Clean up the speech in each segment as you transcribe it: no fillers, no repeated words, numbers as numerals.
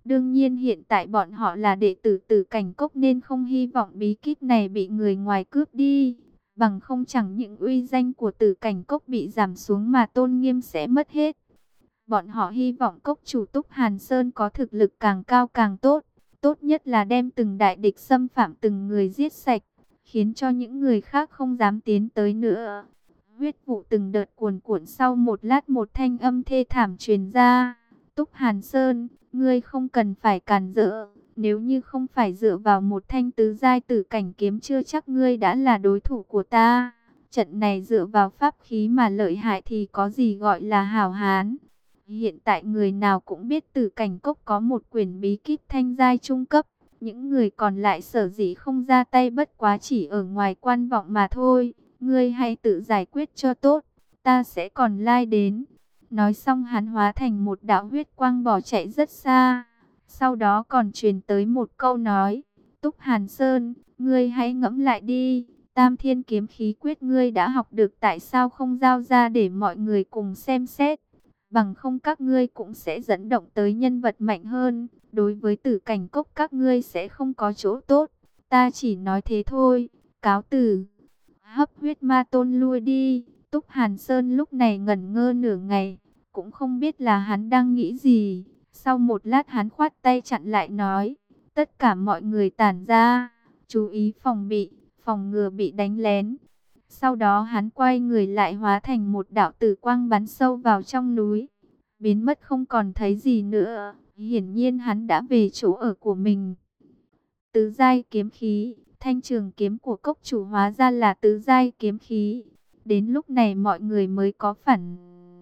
Đương nhiên hiện tại bọn họ là đệ tử Tử Cảnh Cốc nên không hy vọng bí kíp này bị người ngoài cướp đi. Bằng không chẳng những uy danh của Tử Cảnh Cốc bị giảm xuống mà tôn nghiêm sẽ mất hết. Bọn họ hy vọng cốc chủ Túc Hàn Sơn có thực lực càng cao càng tốt. Tốt nhất là đem từng đại địch xâm phạm từng người giết sạch, khiến cho những người khác không dám tiến tới nữa. Huyết vụ từng đợt cuồn cuộn, sau một lát một thanh âm thê thảm truyền ra. Túc Hàn Sơn, ngươi không cần phải cản rỡ. Nếu như không phải dựa vào một thanh tứ giai tử cảnh kiếm chưa chắc ngươi đã là đối thủ của ta. Trận này dựa vào pháp khí mà lợi hại thì có gì gọi là hảo hán. Hiện tại người nào cũng biết Tử Cảnh Cốc có một quyển bí kíp thanh giai trung cấp. Những người còn lại sở dĩ không ra tay bất quá chỉ ở ngoài quan vọng mà thôi. Ngươi hãy tự giải quyết cho tốt, ta sẽ còn lai đến. Nói xong hắn hóa thành một đạo huyết quang bỏ chạy rất xa. Sau đó còn truyền tới một câu nói. Túc Hàn Sơn, ngươi hãy ngẫm lại đi. Tam Thiên Kiếm Khí Quyết ngươi đã học được, tại sao không giao ra để mọi người cùng xem xét. Bằng không các ngươi cũng sẽ dẫn động tới nhân vật mạnh hơn. Đối với Tử Cảnh Cốc các ngươi sẽ không có chỗ tốt. Ta chỉ nói thế thôi. Cáo từ. Hấp huyết ma tôn lui đi. Túc Hàn Sơn lúc này ngẩn ngơ nửa ngày, cũng không biết là hắn đang nghĩ gì. Sau một lát hắn khoát tay chặn lại nói, tất cả mọi người tản ra, chú ý phòng bị, phòng ngừa bị đánh lén. Sau đó hắn quay người lại hóa thành một đạo tử quang bắn sâu vào trong núi, biến mất không còn thấy gì nữa. Hiển nhiên hắn đã về chỗ ở của mình. Tứ giai kiếm khí, thanh trường kiếm của cốc chủ hóa ra là tứ giai kiếm khí. Đến lúc này mọi người mới có phản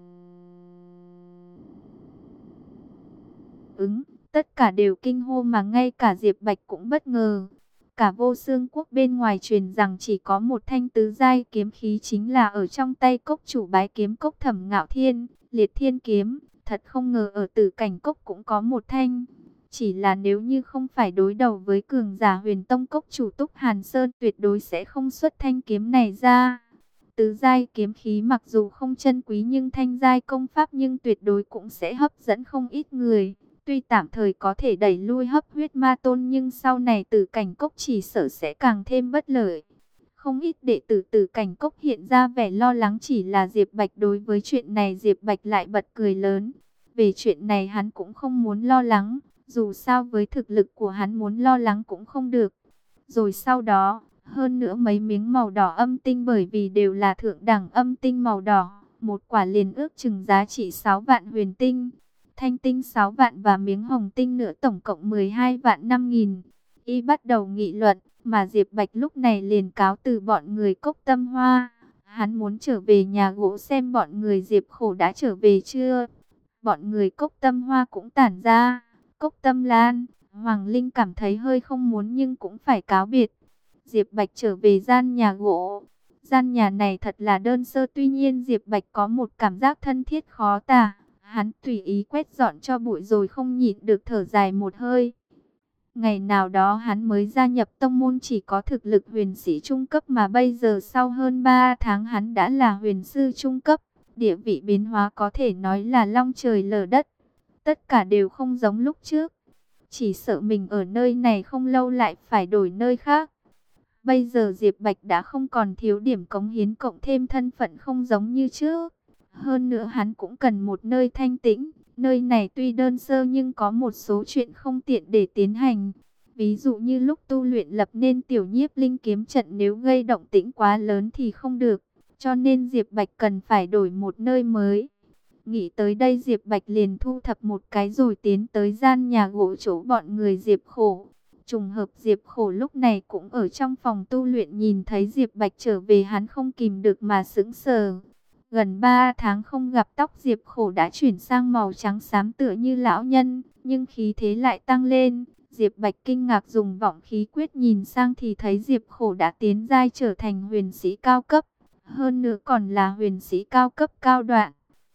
ứng, tất cả đều kinh hô mà ngay cả Diệp Bạch cũng bất ngờ. Cả Vô Xương Quốc bên ngoài truyền rằng chỉ có một thanh tứ giai kiếm khí, chính là ở trong tay cốc chủ Bái Kiếm Cốc Thẩm Ngạo Thiên, Liệt Thiên Kiếm. Thật không ngờ ở Tử Cảnh Cốc cũng có một thanh. Chỉ là nếu như không phải đối đầu với cường giả Huyền Tông cốc chủ Túc Hàn Sơn, tuyệt đối sẽ không xuất thanh kiếm này ra. Tứ giai kiếm khí mặc dù không chân quý nhưng thanh giai công pháp nhưng tuyệt đối cũng sẽ hấp dẫn không ít người. Tuy tạm thời có thể đẩy lui hấp huyết ma tôn nhưng sau này Tử Cảnh Cốc chỉ sợ sẽ càng thêm bất lợi. Không ít đệ tử Tử Cảnh Cốc hiện ra vẻ lo lắng, chỉ là Diệp Bạch đối với chuyện này Diệp Bạch lại bật cười lớn. Về chuyện này hắn cũng không muốn lo lắng, dù sao với thực lực của hắn muốn lo lắng cũng không được. Rồi sau đó, hơn nữa mấy miếng màu đỏ âm tinh, bởi vì đều là thượng đẳng âm tinh màu đỏ, một quả liền ước chừng giá trị 6 vạn huyền tinh. Thanh tinh 6 vạn và miếng hồng tinh nữa tổng cộng 12 vạn 5.000. Y bắt đầu nghị luận, mà Diệp Bạch lúc này liền cáo từ bọn người Cốc Tâm Hoa. Hắn muốn trở về nhà gỗ xem bọn người Diệp Khổ đã trở về chưa. Bọn người Cốc Tâm Hoa cũng tản ra. Cốc Tâm Lan, Hoàng Linh cảm thấy hơi không muốn nhưng cũng phải cáo biệt. Diệp Bạch trở về gian nhà gỗ. Gian nhà này thật là đơn sơ, tuy nhiên Diệp Bạch có một cảm giác thân thiết khó tả. Hắn tùy ý quét dọn cho bụi rồi không nhịn được thở dài một hơi. Ngày nào đó hắn mới gia nhập tông môn chỉ có thực lực huyền sĩ trung cấp, mà bây giờ sau hơn 3 tháng hắn đã là huyền sư trung cấp. Địa vị biến hóa có thể nói là long trời lở đất. Tất cả đều không giống lúc trước. Chỉ sợ mình ở nơi này không lâu lại phải đổi nơi khác. Bây giờ Diệp Bạch đã không còn thiếu điểm cống hiến, cộng thêm thân phận không giống như trước. Hơn nữa hắn cũng cần một nơi thanh tĩnh. Nơi này tuy đơn sơ nhưng có một số chuyện không tiện để tiến hành. Ví dụ như lúc tu luyện lập nên tiểu nhiếp linh kiếm trận, nếu gây động tĩnh quá lớn thì không được. Cho nên Diệp Bạch cần phải đổi một nơi mới. Nghĩ tới đây Diệp Bạch liền thu thập một cái rồi tiến tới gian nhà gỗ chỗ bọn người Diệp Khổ. Trùng hợp Diệp Khổ lúc này cũng ở trong phòng tu luyện, nhìn thấy Diệp Bạch trở về hắn không kìm được mà sững sờ. Gần 3 tháng không gặp, tóc Diệp Khổ đã chuyển sang màu trắng xám tựa như lão nhân, nhưng khí thế lại tăng lên. Diệp Bạch kinh ngạc dùng vọng khí quyết nhìn sang thì thấy Diệp Khổ đã tiến giai trở thành huyền sĩ cao cấp. Hơn nữa còn là huyền sĩ cao cấp cao đoạn.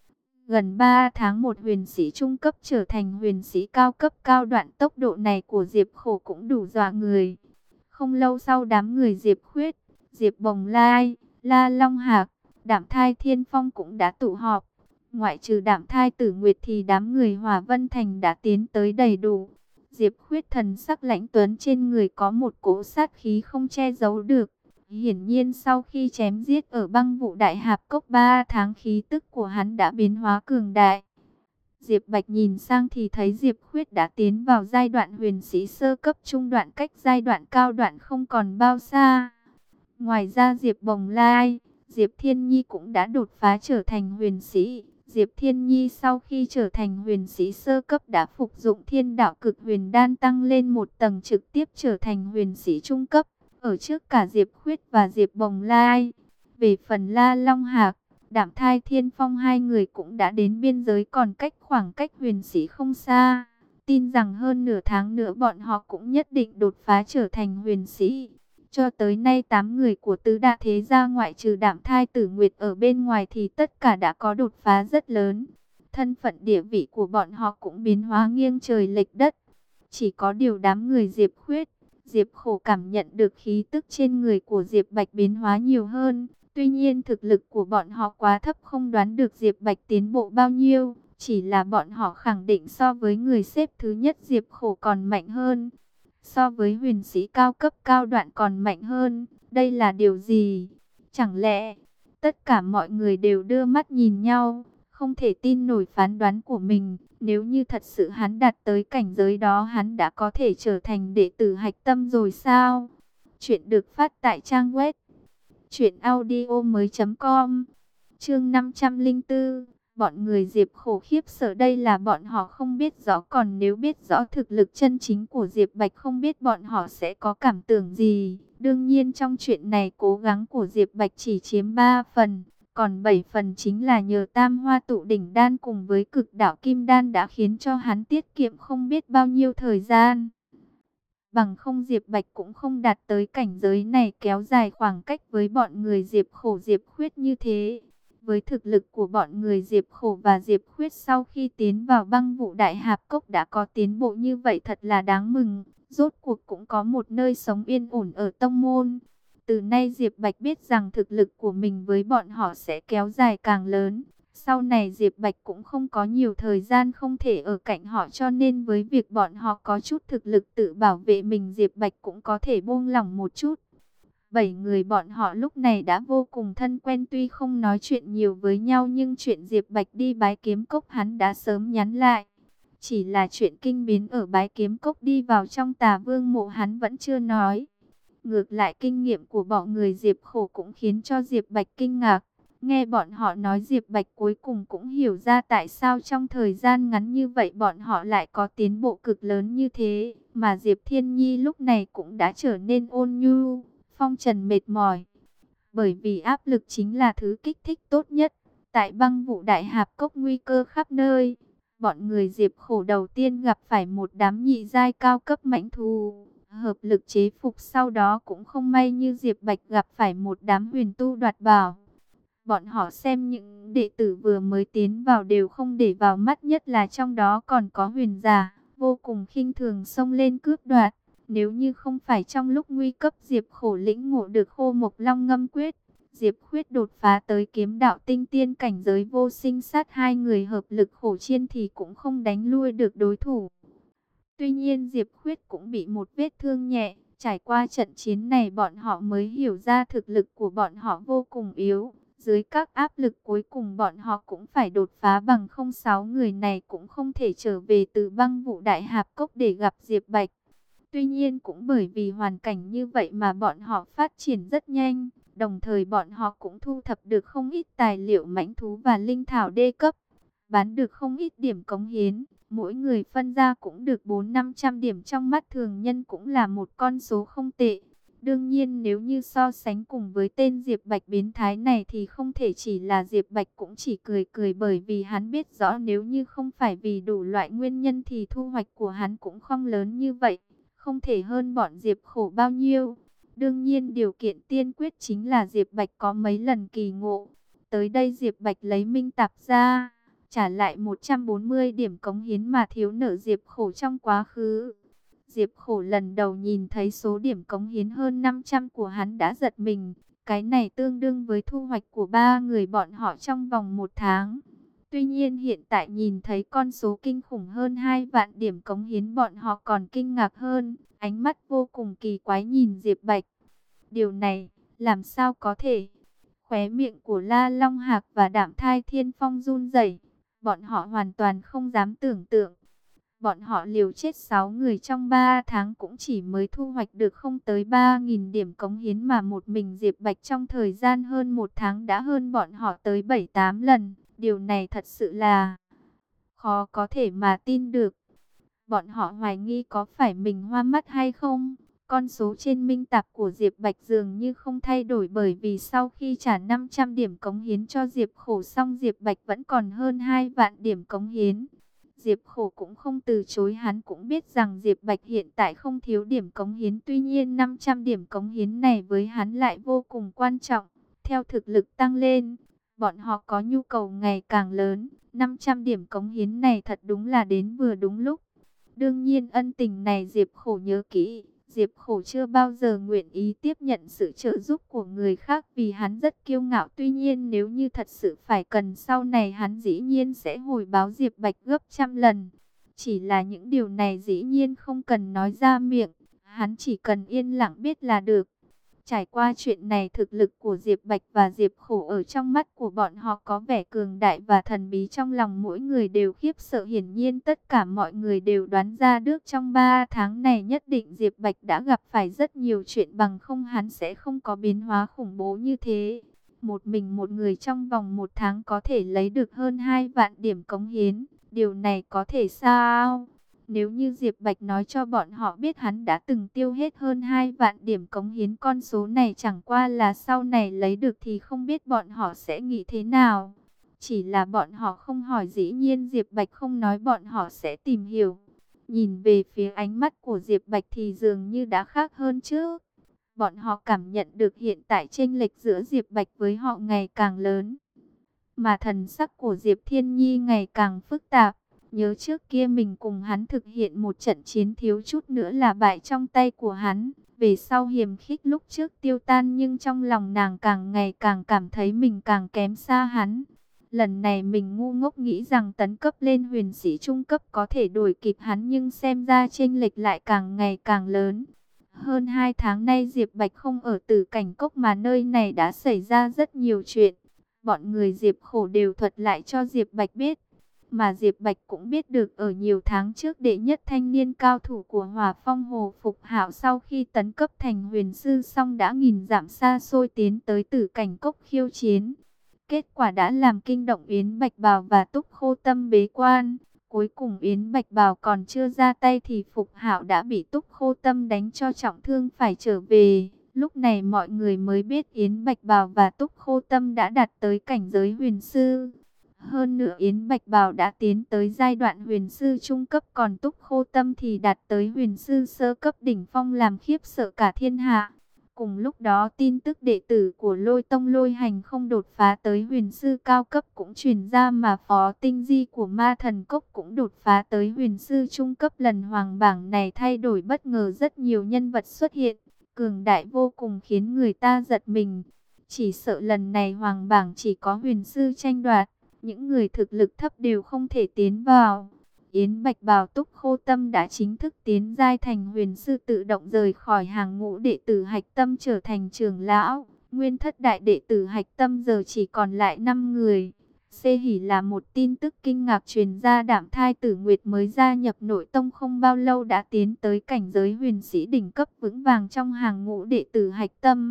Gần 3 tháng một huyền sĩ trung cấp trở thành huyền sĩ cao cấp cao đoạn, tốc độ này của Diệp Khổ cũng đủ dọa người. Không lâu sau đám người Diệp Khuyết, Diệp Bồng Lai, La Long Hạc, Đạm Thai Thiên Phong cũng đã tụ họp. Ngoại trừ Đạm Thai Tử Nguyệt thì đám người Hỏa Vân Thành đã tiến tới đầy đủ. Diệp Khuyết thần sắc lãnh tuấn, trên người có một cỗ sát khí không che giấu được. Hiển nhiên sau khi chém giết ở Băng Vụ Đại Hạp Cốc 3 tháng, khí tức của hắn đã biến hóa cường đại. Diệp Bạch nhìn sang thì thấy Diệp Khuyết đã tiến vào giai đoạn huyền sĩ sơ cấp trung đoạn, cách giai đoạn cao đoạn không còn bao xa. Ngoài ra Diệp Bồng Lai, Diệp Thiên Nhi cũng đã đột phá trở thành huyền sĩ. Diệp Thiên Nhi sau khi trở thành huyền sĩ sơ cấp đã phục dụng Thiên Đạo Cực Huyền Đan, tăng lên một tầng, trực tiếp trở thành huyền sĩ trung cấp, ở trước cả Diệp Khuyết và Diệp Bồng Lai. Về phần La Long Hạc, Đạm Thai Thiên Phong, hai người cũng đã đến biên giới, còn khoảng cách huyền sĩ không xa. Tin rằng hơn nửa tháng nữa bọn họ cũng nhất định đột phá trở thành huyền sĩ. Cho tới nay 8 người của tứ đại thế gia ngoại trừ Đạm Thai Tử Nguyệt ở bên ngoài thì tất cả đã có đột phá rất lớn. Thân phận địa vị của bọn họ cũng biến hóa nghiêng trời lệch đất. Chỉ có điều đám người Diệp Khuyết, Diệp Khổ cảm nhận được khí tức trên người của Diệp Bạch biến hóa nhiều hơn. Tuy nhiên thực lực của bọn họ quá thấp, không đoán được Diệp Bạch tiến bộ bao nhiêu. Chỉ là bọn họ khẳng định so với người xếp thứ nhất Diệp Khổ còn mạnh hơn. So với huyền sĩ cao cấp cao đoạn còn mạnh hơn. Đây là điều gì? Chẳng lẽ tất cả mọi người đều đưa mắt nhìn nhau, không thể tin nổi phán đoán của mình. Nếu như thật sự hắn đạt tới cảnh giới đó, hắn đã có thể trở thành đệ tử hạch tâm rồi sao? Chuyện được phát tại trang web truyệnaudiomoi.com. Chương 504. Bọn người Diệp Khổ khiếp sợ, đây là bọn họ không biết rõ, còn nếu biết rõ thực lực chân chính của Diệp Bạch, không biết bọn họ sẽ có cảm tưởng gì. Đương nhiên trong chuyện này cố gắng của Diệp Bạch chỉ chiếm 3 phần, còn 7 phần chính là nhờ Tam Hoa Tụ Đỉnh Đan cùng với Cực Đạo Kim Đan đã khiến cho hắn tiết kiệm không biết bao nhiêu thời gian. Bằng không Diệp Bạch cũng không đạt tới cảnh giới này, kéo dài khoảng cách với bọn người Diệp Khổ Diệp Khuyết như thế. Với thực lực của bọn người Diệp Khổ và Diệp Khuyết sau khi tiến vào Băng Vụ Đại Hạp Cốc đã có tiến bộ như vậy thật là đáng mừng. Rốt cuộc cũng có một nơi sống yên ổn ở tông môn. Từ nay Diệp Bạch biết rằng thực lực của mình với bọn họ sẽ kéo dài càng lớn. Sau này Diệp Bạch cũng không có nhiều thời gian không thể ở cạnh họ, cho nên với việc bọn họ có chút thực lực tự bảo vệ mình, Diệp Bạch cũng có thể buông lỏng một chút. 7 người bọn họ lúc này đã vô cùng thân quen, tuy không nói chuyện nhiều với nhau nhưng chuyện Diệp Bạch đi Bái Kiếm Cốc hắn đã sớm nhắn lại. Chỉ là chuyện kinh biến ở Bái Kiếm Cốc đi vào trong Tà Vương mộ hắn vẫn chưa nói. Ngược lại kinh nghiệm của bọn người Diệp Khổ cũng khiến cho Diệp Bạch kinh ngạc. Nghe bọn họ nói Diệp Bạch cuối cùng cũng hiểu ra tại sao trong thời gian ngắn như vậy bọn họ lại có tiến bộ cực lớn như thế. Mà Diệp Thiên Nhi lúc này cũng đã trở nên ôn nhu, phong trần mệt mỏi. Bởi vì áp lực chính là thứ kích thích tốt nhất. Tại Băng Vụ Đại Hạp Cốc nguy cơ khắp nơi. Bọn người Diệp Khổ đầu tiên gặp phải một đám nhị giai cao cấp mãnh thú, hợp lực chế phục, sau đó cũng không may như Diệp Bạch gặp phải một đám huyền tu đoạt bảo. Bọn họ xem những đệ tử vừa mới tiến vào đều không để vào mắt, nhất là trong đó còn có huyền giả, vô cùng khinh thường xông lên cướp đoạt. Nếu như không phải trong lúc nguy cấp Diệp Khổ lĩnh ngộ được Khô Mộc Long Ngâm Quyết, Diệp Khuyết đột phá tới kiếm đạo tinh tiên cảnh giới vô sinh sát, hai người hợp lực khổ chiên thì cũng không đánh lui được đối thủ. Tuy nhiên Diệp Khuyết cũng bị một vết thương nhẹ. Trải qua trận chiến này bọn họ mới hiểu ra thực lực của bọn họ vô cùng yếu. Dưới các áp lực cuối cùng bọn họ cũng phải đột phá, bằng không 6 người này cũng không thể trở về từ Băng Vụ Đại Hạp Cốc để gặp Diệp Bạch. Tuy nhiên cũng bởi vì hoàn cảnh như vậy mà bọn họ phát triển rất nhanh. Đồng thời bọn họ cũng thu thập được không ít tài liệu mãnh thú và linh thảo đê cấp. Bán được không ít điểm cống hiến. Mỗi người phân ra cũng được 400-500 điểm, trong mắt thường nhân cũng là một con số không tệ. Đương nhiên nếu như so sánh cùng với tên Diệp Bạch biến thái này thì không thể chỉ là Diệp Bạch cũng chỉ cười cười, bởi vì hắn biết rõ nếu như không phải vì đủ loại nguyên nhân thì thu hoạch của hắn cũng không lớn như vậy, không thể hơn bọn Diệp Khổ bao nhiêu. Đương nhiên điều kiện tiên quyết chính là Diệp Bạch có mấy lần kỳ ngộ. Tới đây Diệp Bạch lấy minh tạp ra, trả lại 140 điểm cống hiến mà thiếu nợ Diệp Khổ trong quá khứ. Diệp Khổ lần đầu nhìn thấy số điểm cống hiến hơn 500 của hắn đã giật mình. Cái này tương đương với thu hoạch của 3 người bọn họ trong vòng 1 tháng. Tuy nhiên hiện tại nhìn thấy con số kinh khủng hơn 2 vạn điểm cống hiến, bọn họ còn kinh ngạc hơn, ánh mắt vô cùng kỳ quái nhìn Diệp Bạch. Điều này, làm sao có thể? Khóe miệng của La Long Hạc và Đạm Thai Thiên Phong run rẩy, bọn họ hoàn toàn không dám tưởng tượng. Bọn họ liều chết 6 người trong 3 tháng cũng chỉ mới thu hoạch được không tới 3.000 điểm cống hiến, mà một mình Diệp Bạch trong thời gian hơn 1 tháng đã hơn bọn họ tới 7-8 lần. Điều này thật sự là khó có thể mà tin được. Bọn họ hoài nghi có phải mình hoa mắt hay không? Con số trên minh tạp của Diệp Bạch dường như không thay đổi, bởi vì sau khi trả 500 điểm cống hiến cho Diệp Khổ xong, Diệp Bạch vẫn còn hơn 2 vạn điểm cống hiến. Diệp Khổ cũng không từ chối, hắn cũng biết rằng Diệp Bạch hiện tại không thiếu điểm cống hiến. Tuy nhiên 500 điểm cống hiến này với hắn lại vô cùng quan trọng. Theo thực lực tăng lên, bọn họ có nhu cầu ngày càng lớn. 500 điểm cống hiến này thật đúng là đến vừa đúng lúc. Đương nhiên ân tình này Diệp Khổ nhớ kỹ. Diệp Khổ chưa bao giờ nguyện ý tiếp nhận sự trợ giúp của người khác vì hắn rất kiêu ngạo. Tuy nhiên nếu như thật sự phải cần, sau này hắn dĩ nhiên sẽ hồi báo Diệp Bạch gấp trăm lần. Chỉ là những điều này dĩ nhiên không cần nói ra miệng, hắn chỉ cần yên lặng biết là được. Trải qua chuyện này, thực lực của Diệp Bạch và Diệp Khổ ở trong mắt của bọn họ có vẻ cường đại và thần bí, trong lòng mỗi người đều khiếp sợ. Hiển nhiên tất cả mọi người đều đoán ra được trong 3 tháng này nhất định Diệp Bạch đã gặp phải rất nhiều chuyện, bằng không hắn sẽ không có biến hóa khủng bố như thế. Một mình một người trong vòng 1 tháng có thể lấy được hơn 2 vạn điểm cống hiến, điều này có thể sao? Nếu như Diệp Bạch nói cho bọn họ biết hắn đã từng tiêu hết hơn 2 vạn điểm cống hiến, con số này chẳng qua là sau này lấy được, thì không biết bọn họ sẽ nghĩ thế nào. Chỉ là bọn họ không hỏi, dĩ nhiên Diệp Bạch không nói, bọn họ sẽ tìm hiểu. Nhìn về phía ánh mắt của Diệp Bạch thì dường như đã khác hơn trước. Bọn họ cảm nhận được hiện tại chênh lệch giữa Diệp Bạch với họ ngày càng lớn, mà thần sắc của Diệp Thiên Nhi ngày càng phức tạp. Nhớ trước kia mình cùng hắn thực hiện một trận chiến, thiếu chút nữa là bại trong tay của hắn. Về sau hiềm khích lúc trước tiêu tan, nhưng trong lòng nàng càng ngày càng cảm thấy mình càng kém xa hắn. Lần này mình ngu ngốc nghĩ rằng tấn cấp lên huyền sĩ trung cấp có thể đuổi kịp hắn, nhưng xem ra chênh lệch lại càng ngày càng lớn. Hơn 2 tháng nay Diệp Bạch không ở Tử Cảnh Cốc, mà nơi này đã xảy ra rất nhiều chuyện. Bọn người Diệp Khổ đều thuật lại cho Diệp Bạch biết. Mà Diệp Bạch cũng biết được ở nhiều tháng trước, đệ nhất thanh niên cao thủ của Hỏa Phong Hồ Phục Hạo sau khi tấn cấp thành huyền sư xong đã nghìn dặm xa xôi tiến tới Tử Cảnh Cốc khiêu chiến. Kết quả đã làm kinh động Yến Bạch Bào và Túc Khô Tâm bế quan. Cuối cùng Yến Bạch Bào còn chưa ra tay thì Phục Hạo đã bị Túc Khô Tâm đánh cho trọng thương phải trở về. Lúc này mọi người mới biết Yến Bạch Bào và Túc Khô Tâm đã đạt tới cảnh giới huyền sư. Hơn nữa Yến Bạch Bào đã tiến tới giai đoạn huyền sư trung cấp, còn Túc Khô Tâm thì đạt tới huyền sư sơ cấp đỉnh phong, làm khiếp sợ cả thiên hạ. Cùng lúc đó tin tức đệ tử của Lôi Tông Lôi Hành không đột phá tới huyền sư cao cấp cũng truyền ra, mà Phó Tinh Di của Ma Thần Cốc cũng đột phá tới huyền sư trung cấp. Lần hoàng bảng này thay đổi bất ngờ, rất nhiều nhân vật xuất hiện, cường đại vô cùng khiến người ta giật mình. Chỉ sợ lần này hoàng bảng chỉ có huyền sư tranh đoạt, những người thực lực thấp đều không thể tiến vào. Yến Bạch Bào Túc Khô Tâm đã chính thức tiến giai thành huyền sư, tự động rời khỏi hàng ngũ đệ tử Hạch Tâm trở thành trưởng lão. Nguyên thất đại đệ tử Hạch Tâm giờ chỉ còn lại 5 người. Xê hỉ là một tin tức kinh ngạc truyền ra, Đạm Thai Tử Nguyệt mới gia nhập nội tông không bao lâu đã tiến tới cảnh giới huyền sĩ đỉnh cấp vững vàng trong hàng ngũ đệ tử Hạch Tâm.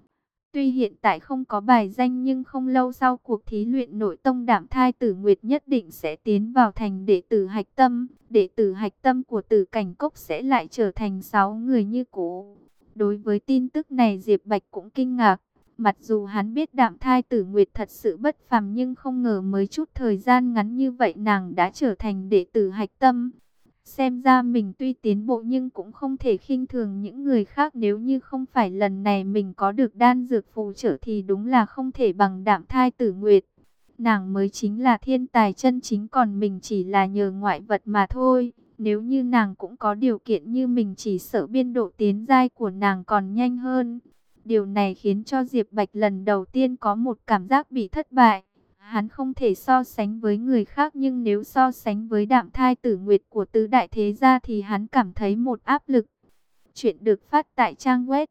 Tuy hiện tại không có bài danh, nhưng không lâu sau cuộc thí luyện nội tông, Đạm Thai Tử Nguyệt nhất định sẽ tiến vào thành đệ tử Hạch Tâm. Đệ tử Hạch Tâm của Tử Cảnh Cốc sẽ lại trở thành 6 người như cũ. Đối với tin tức này Diệp Bạch cũng kinh ngạc. Mặc dù hắn biết Đạm Thai Tử Nguyệt thật sự bất phàm, nhưng không ngờ mới chút thời gian ngắn như vậy nàng đã trở thành đệ tử Hạch Tâm. Xem ra mình tuy tiến bộ nhưng cũng không thể khinh thường những người khác. Nếu như không phải lần này mình có được đan dược phù trợ thì đúng là không thể bằng Đạm Thai Tử Nguyệt. Nàng mới chính là thiên tài chân chính, còn mình chỉ là nhờ ngoại vật mà thôi. Nếu như nàng cũng có điều kiện như mình, chỉ sợ biên độ tiến giai của nàng còn nhanh hơn. Điều này khiến cho Diệp Bạch lần đầu tiên có một cảm giác bị thất bại. Hắn không thể so sánh với người khác, nhưng nếu so sánh với Đạm Thai Tử Nguyệt của tứ đại thế gia thì hắn cảm thấy một áp lực. Chuyện được phát tại trang web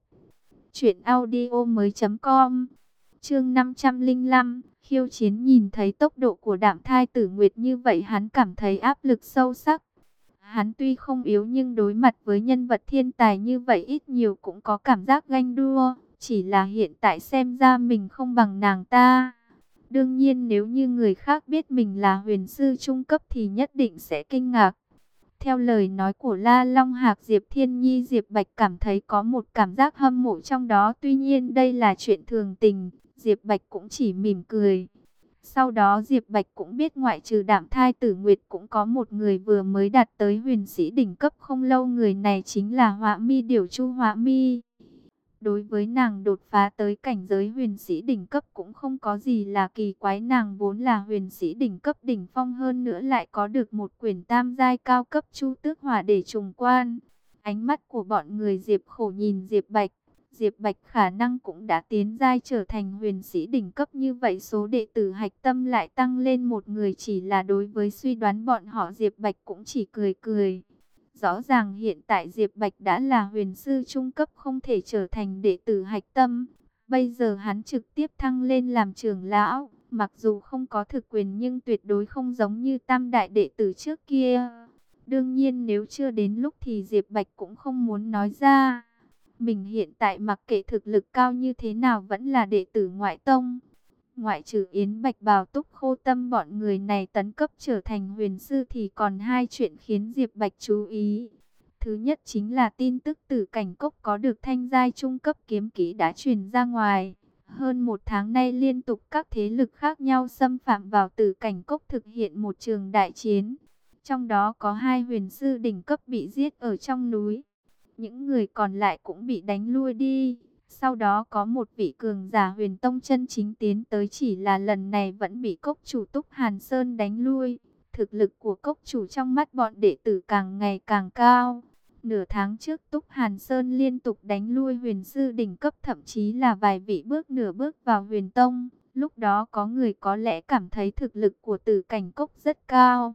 truyệnaudiomoi.com. Chương 505, khiêu chiến. Nhìn thấy tốc độ của Đạm Thai Tử Nguyệt như vậy, hắn cảm thấy áp lực sâu sắc. Hắn tuy không yếu nhưng đối mặt với nhân vật thiên tài như vậy ít nhiều cũng có cảm giác ganh đua. Chỉ là hiện tại xem ra mình không bằng nàng ta. Đương nhiên nếu như người khác biết mình là huyền sư trung cấp thì nhất định sẽ kinh ngạc. Theo lời nói của La Long Hạc, Diệp Thiên Nhi, Diệp Bạch cảm thấy có một cảm giác hâm mộ trong đó. Tuy nhiên đây là chuyện thường tình, Diệp Bạch cũng chỉ mỉm cười. Sau đó Diệp Bạch cũng biết ngoại trừ Đạm Thai Tử Nguyệt cũng có một người vừa mới đạt tới huyền sĩ đỉnh cấp không lâu. Người này chính là Họa Mi Điểu Chu Họa Mi. Đối với nàng đột phá tới cảnh giới huyền sĩ đỉnh cấp cũng không có gì là kỳ quái, nàng vốn là huyền sĩ đỉnh cấp đỉnh phong, hơn nữa lại có được một quyển tam giai cao cấp Chu Tước Hỏa để trùng quan. Ánh mắt của bọn người Diệp Khổ nhìn Diệp Bạch khả năng cũng đã tiến giai trở thành huyền sĩ đỉnh cấp, như vậy số đệ tử hạch tâm lại tăng lên một người. Chỉ là đối với suy đoán bọn họ, Diệp Bạch cũng chỉ cười cười. Rõ ràng hiện tại Diệp Bạch đã là huyền sư trung cấp, không thể trở thành đệ tử hạch tâm. Bây giờ hắn trực tiếp thăng lên làm trưởng lão. Mặc dù không có thực quyền nhưng tuyệt đối không giống như tam đại đệ tử trước kia. Đương nhiên nếu chưa đến lúc thì Diệp Bạch cũng không muốn nói ra. Mình hiện tại mặc kệ thực lực cao như thế nào vẫn là đệ tử ngoại tông. Ngoại trừ Yến Bạch, Bào Túc, Khô Tâm bọn người này tấn cấp trở thành huyền sư thì còn hai chuyện khiến Diệp Bạch chú ý. Thứ nhất chính là tin tức Tử Cảnh Cốc có được thanh giai trung cấp kiếm kỹ đã truyền ra ngoài. Hơn một tháng nay liên tục các thế lực khác nhau xâm phạm vào Tử Cảnh Cốc thực hiện một trường đại chiến. Trong đó có hai huyền sư đỉnh cấp bị giết ở trong núi. Những người còn lại cũng bị đánh lui đi. Sau đó có một vị cường giả huyền tông chân chính tiến tới, chỉ là lần này vẫn bị cốc chủ Túc Hàn Sơn đánh lui. Thực lực của cốc chủ trong mắt bọn đệ tử càng ngày càng cao. Nửa tháng trước Túc Hàn Sơn liên tục đánh lui huyền sư đỉnh cấp, thậm chí là vài vị bước nửa bước vào huyền tông. Lúc đó có người có lẽ cảm thấy thực lực của Tử Cảnh Cốc rất cao.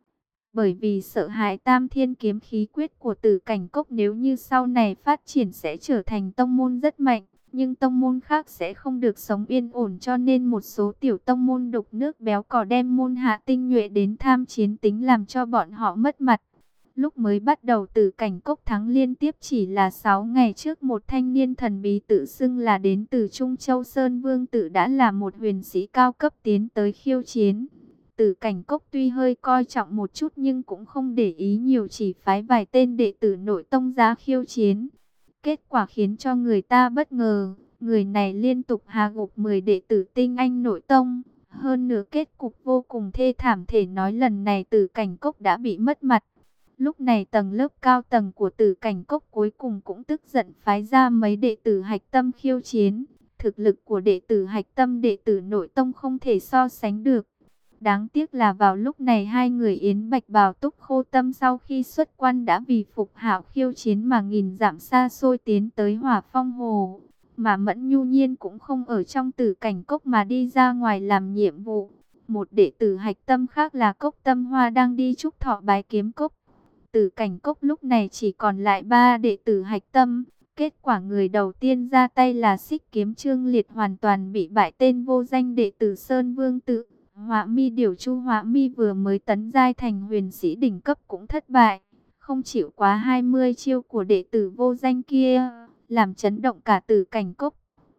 Bởi vì sợ hãi Tam Thiên kiếm khí quyết của Tử Cảnh Cốc nếu như sau này phát triển sẽ trở thành tông môn rất mạnh. Nhưng tông môn khác sẽ không được sống yên ổn, cho nên một số tiểu tông môn đục nước béo cò đem môn hạ tinh nhuệ đến tham chiến, tính làm cho bọn họ mất mặt. Lúc mới bắt đầu Tử Cảnh Cốc thắng liên tiếp chỉ là 6 ngày trước, một thanh niên thần bí tự xưng là đến từ Trung Châu Sơn Vương Tự đã là một huyền sĩ cao cấp tiến tới khiêu chiến. Tử Cảnh Cốc tuy hơi coi trọng một chút nhưng cũng không để ý nhiều, chỉ phái vài tên đệ tử nội tông ra khiêu chiến. Kết quả khiến cho người ta bất ngờ, người này liên tục hạ gục 10 đệ tử tinh anh nội tông. Hơn nữa kết cục vô cùng thê thảm, thể nói lần này Tử Cảnh Cốc đã bị mất mặt. Lúc này tầng lớp cao tầng của Tử Cảnh Cốc cuối cùng cũng tức giận phái ra mấy đệ tử hạch tâm khiêu chiến. Thực lực của đệ tử hạch tâm đệ tử nội tông không thể so sánh được. Đáng tiếc là vào lúc này hai người Yến Bạch, Bào Túc, Khô Tâm sau khi xuất quan đã vì phục hảo khiêu chiến mà nghìn dặm xa xôi tiến tới Hỏa Phong Hồ. Mà Mẫn Nhu Nhiên cũng không ở trong Tử Cảnh Cốc mà đi ra ngoài làm nhiệm vụ. Một đệ tử hạch tâm khác là Cốc Tâm Hoa đang đi chúc thọ Bái Kiếm Cốc. Tử Cảnh Cốc lúc này chỉ còn lại 3 đệ tử hạch tâm. Kết quả người đầu tiên ra tay là Xích Kiếm Trương Liệt hoàn toàn bị bại tên vô danh đệ tử Sơn Vương Tự. Họa Mi Điểu Chu Họa Mi vừa mới tấn giai thành huyền sĩ đỉnh cấp cũng thất bại, không chịu quá 20 chiêu của đệ tử vô danh kia, làm chấn động cả Tử Cảnh Cốc.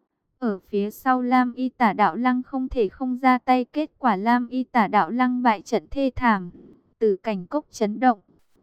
Ở phía sau Lam Y Tả Đạo Lăng không thể không ra tay, kết quả Lam Y Tả Đạo Lăng bại trận thê thảm. Tử Cảnh Cốc chấn động.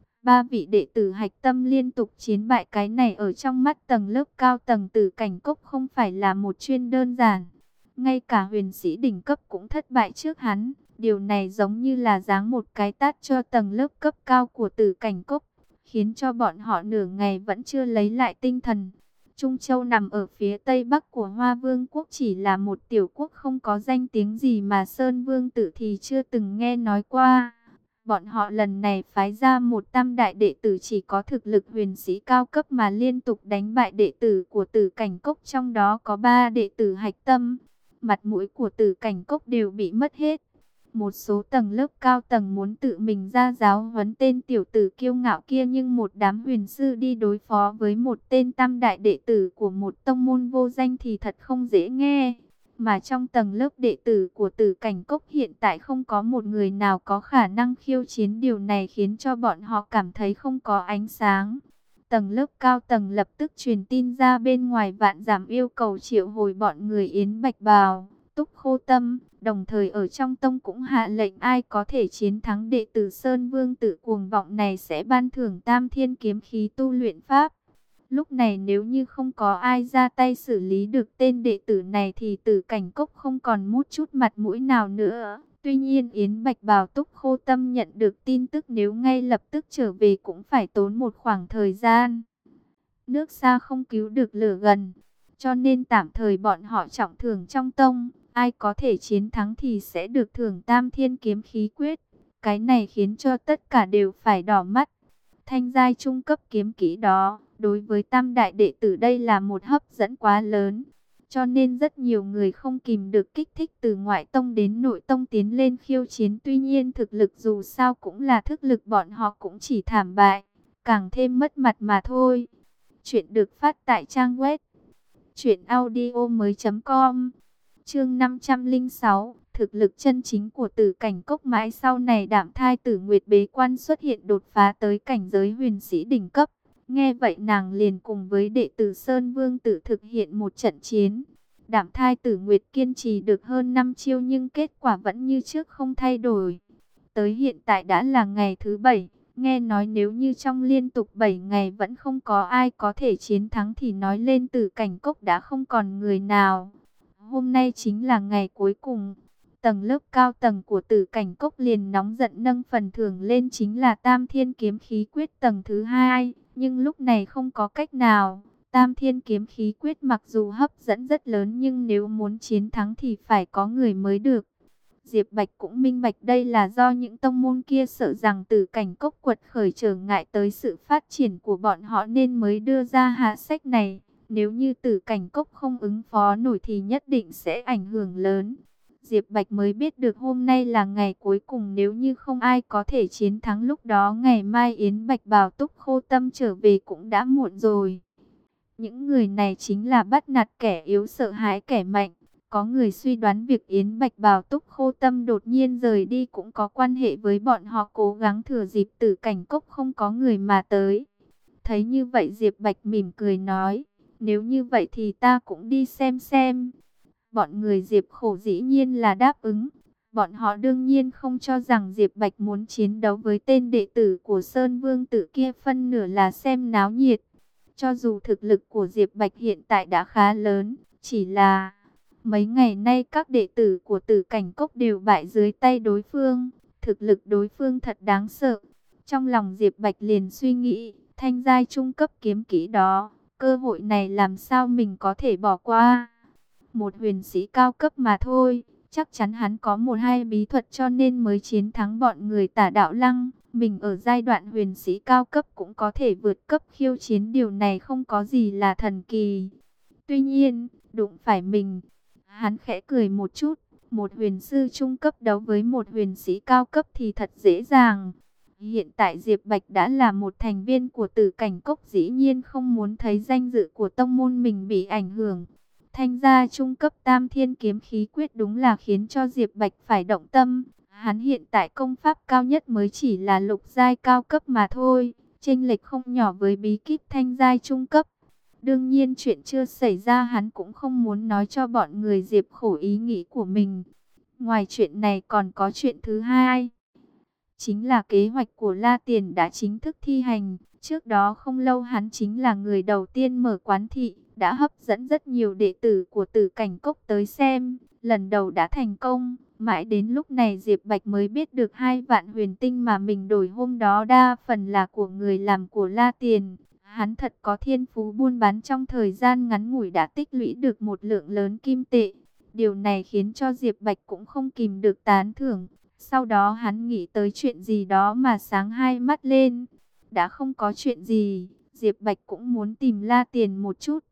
3 vị đệ tử hạch tâm liên tục chiến bại, cái này ở trong mắt tầng lớp cao tầng Tử Cảnh Cốc không phải là một chuyện đơn giản. Ngay cả huyền sĩ đỉnh cấp cũng thất bại trước hắn. Điều này giống như là giáng một cái tát cho tầng lớp cấp cao của Tử Cảnh Cốc, khiến cho bọn họ nửa ngày vẫn chưa lấy lại tinh thần. Trung Châu nằm ở phía tây bắc của Hoa Vương quốc, chỉ là một tiểu quốc không có danh tiếng gì mà Sơn Vương Tự thì chưa từng nghe nói qua. Bọn họ lần này phái ra một tam đại đệ tử chỉ có thực lực huyền sĩ cao cấp mà liên tục đánh bại đệ tử của Tử Cảnh Cốc, trong đó có 3 đệ tử hạch tâm. mặt mũi của Tử Cảnh Cốc đều bị mất hết. Một số tầng lớp cao tầng muốn tự mình ra giáo huấn tên tiểu tử kiêu ngạo kia, nhưng một đám huyền sư đi đối phó với một tên tam đại đệ tử của một tông môn vô danh thì thật không dễ nghe. Mà trong tầng lớp đệ tử của Tử Cảnh Cốc hiện tại không có một người nào có khả năng khiêu chiến, điều này khiến cho bọn họ cảm thấy không có ánh sáng. Tầng lớp cao tầng lập tức truyền tin ra bên ngoài vạn giảm, yêu cầu triệu hồi bọn người Yến Bạch Bào, Túc Khô Tâm, đồng thời ở trong tông cũng hạ lệnh ai có thể chiến thắng đệ tử Sơn Vương Tử cuồng vọng này sẽ ban thưởng Tam Thiên kiếm khí tu luyện pháp. Lúc này nếu như không có ai ra tay xử lý được tên đệ tử này thì Tử Cảnh Cốc không còn một chút mặt mũi nào nữa. Tuy nhiên Yến Bạch Bào Túc Khô Tâm nhận được tin tức nếu ngay lập tức trở về cũng phải tốn một khoảng thời gian. Nước xa không cứu được lửa gần, cho nên tạm thời bọn họ trọng thưởng trong tông. Ai có thể chiến thắng thì sẽ được thưởng Tam Thiên kiếm khí quyết. Cái này khiến cho tất cả đều phải đỏ mắt. Thanh giai trung cấp kiếm kỹ đó, đối với tam đại đệ tử đây là một hấp dẫn quá lớn. Cho nên rất nhiều người không kìm được kích thích từ ngoại tông đến nội tông tiến lên khiêu chiến. Tuy nhiên thực lực dù sao cũng là thức lực, bọn họ cũng chỉ thảm bại, càng thêm mất mặt mà thôi. Chuyện được phát tại trang web truyệnaudiomoi.com. Chương 506, thực lực chân chính của Tử Cảnh Cốc. Mãi sau này Đạm Thai Tử Nguyệt bế quan xuất hiện, đột phá tới cảnh giới huyền sĩ đỉnh cấp. Nghe vậy nàng liền cùng với đệ tử Sơn Vương Tử thực hiện một trận chiến. Đạm Thai Tử Nguyệt kiên trì được hơn 5 chiêu nhưng kết quả vẫn như trước không thay đổi. Tới hiện tại đã là ngày thứ 7, nghe nói nếu như trong liên tục 7 ngày vẫn không có ai có thể chiến thắng thì nói lên Tử Cảnh Cốc đã không còn người nào. Hôm nay chính là ngày cuối cùng. Tầng lớp cao tầng của Tử Cảnh Cốc liền nóng giận nâng phần thưởng lên, chính là Tam Thiên kiếm khí quyết tầng thứ 2. Nhưng lúc này không có cách nào. Tam Thiên kiếm khí quyết mặc dù hấp dẫn rất lớn nhưng nếu muốn chiến thắng thì phải có người mới được. Diệp Bạch cũng minh bạch đây là do những tông môn kia sợ rằng Tử Cảnh Cốc quật khởi trở ngại tới sự phát triển của bọn họ nên mới đưa ra hạ sách này. Nếu như Tử Cảnh Cốc không ứng phó nổi thì nhất định sẽ ảnh hưởng lớn. Diệp Bạch mới biết được hôm nay là ngày cuối cùng, nếu như không ai có thể chiến thắng lúc đó ngày mai Yến Bạch Bào Túc Khô Tâm trở về cũng đã muộn rồi. Những người này chính là bắt nạt kẻ yếu, sợ hãi kẻ mạnh. Có người suy đoán việc Yến Bạch Bào Túc Khô Tâm đột nhiên rời đi cũng có quan hệ với bọn họ cố gắng thừa dịp Tử Cảnh Cốc không có người mà tới. Thấy như vậy Diệp Bạch mỉm cười nói, nếu như vậy thì ta cũng đi xem. Bọn người Diệp Khổ dĩ nhiên là đáp ứng. Bọn họ đương nhiên không cho rằng Diệp Bạch muốn chiến đấu với tên đệ tử của Sơn Vương Tử kia, phân nửa là xem náo nhiệt. Cho dù thực lực của Diệp Bạch hiện tại đã khá lớn, chỉ là mấy ngày nay các đệ tử của Tử Cảnh Cốc đều bại dưới tay đối phương. Thực lực đối phương thật đáng sợ. Trong lòng Diệp Bạch liền suy nghĩ, thanh giai trung cấp kiếm kỹ đó, cơ hội này làm sao mình có thể bỏ qua. Một huyền sĩ cao cấp mà thôi, chắc chắn hắn có một hai bí thuật cho nên mới chiến thắng bọn người Tả Đạo Lăng. Mình ở giai đoạn huyền sĩ cao cấp cũng có thể vượt cấp khiêu chiến, điều này không có gì là thần kỳ. Tuy nhiên, đụng phải mình, hắn khẽ cười một chút. Một huyền sư trung cấp đấu với một huyền sĩ cao cấp thì thật dễ dàng. Hiện tại Diệp Bạch đã là một thành viên của Tử Cảnh Cốc, dĩ nhiên không muốn thấy danh dự của tông môn mình bị ảnh hưởng. Thanh gia trung cấp Tam Thiên kiếm khí quyết đúng là khiến cho Diệp Bạch phải động tâm. Hắn hiện tại công pháp cao nhất mới chỉ là lục giai cao cấp mà thôi, chênh lệch không nhỏ với bí kíp thanh giai trung cấp. Đương nhiên chuyện chưa xảy ra hắn cũng không muốn nói cho bọn người Diệp Khổ ý nghĩ của mình. Ngoài chuyện này còn có chuyện thứ hai, chính là kế hoạch của La Tiền đã chính thức thi hành. Trước đó không lâu hắn chính là người đầu tiên mở quán thị, đã hấp dẫn rất nhiều đệ tử của Tử Cảnh Cốc tới xem. Lần đầu đã thành công, mãi đến lúc này Diệp Bạch mới biết được 2 vạn huyền tinh mà mình đổi hôm đó đa phần là của người làm của La Tiền. Hắn thật có thiên phú buôn bán, trong thời gian ngắn ngủi đã tích lũy được một lượng lớn kim tệ. Điều này khiến cho Diệp Bạch cũng không kìm được tán thưởng. Sau đó hắn nghĩ tới chuyện gì đó mà sáng hai mắt lên. Đã không có chuyện gì, Diệp Bạch cũng muốn tìm La Tiền một chút.